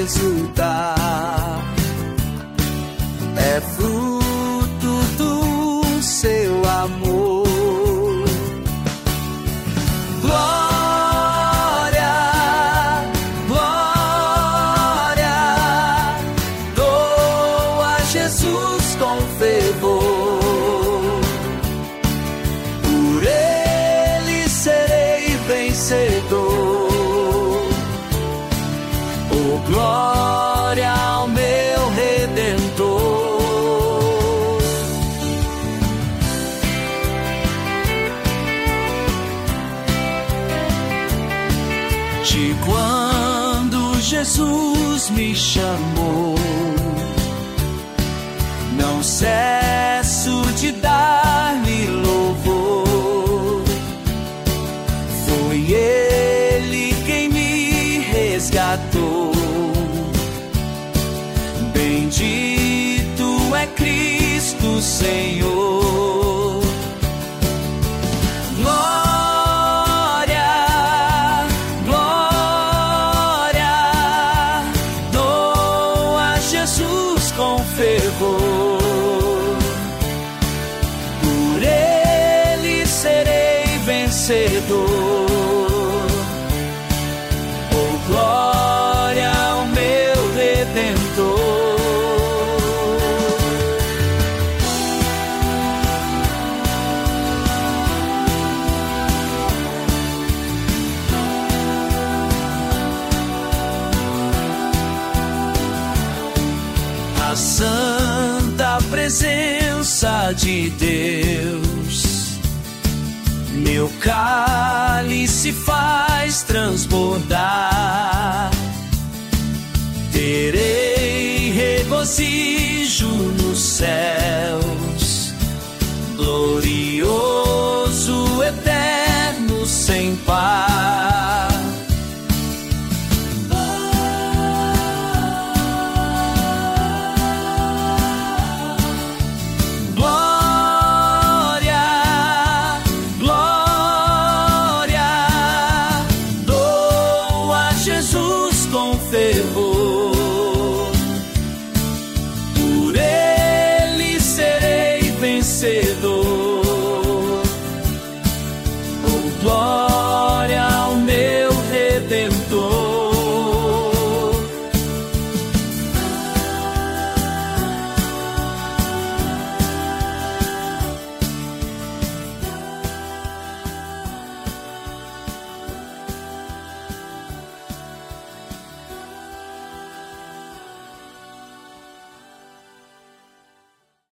exultar. É fruto do seu amor. Glória, glória, dou a Jesus com fervor. Por ele serei vencedor. Oh, glória ao meu Redentor. De quando Jesus me chamou, não cesso de dar-lhe louvor. Foi ele quem me resgatou. Bendito é Cristo Senhor. Glória, glória, dou a Jesus com fervor. Por ele serei vencedor. Oh, glória ao meu Redentor. A santa presença de Deus, meu cálice faz transbordar. Terei regozijo nos céus, glorioso, eterno, sem par. Glória, glória, dou a Jesus com fervor.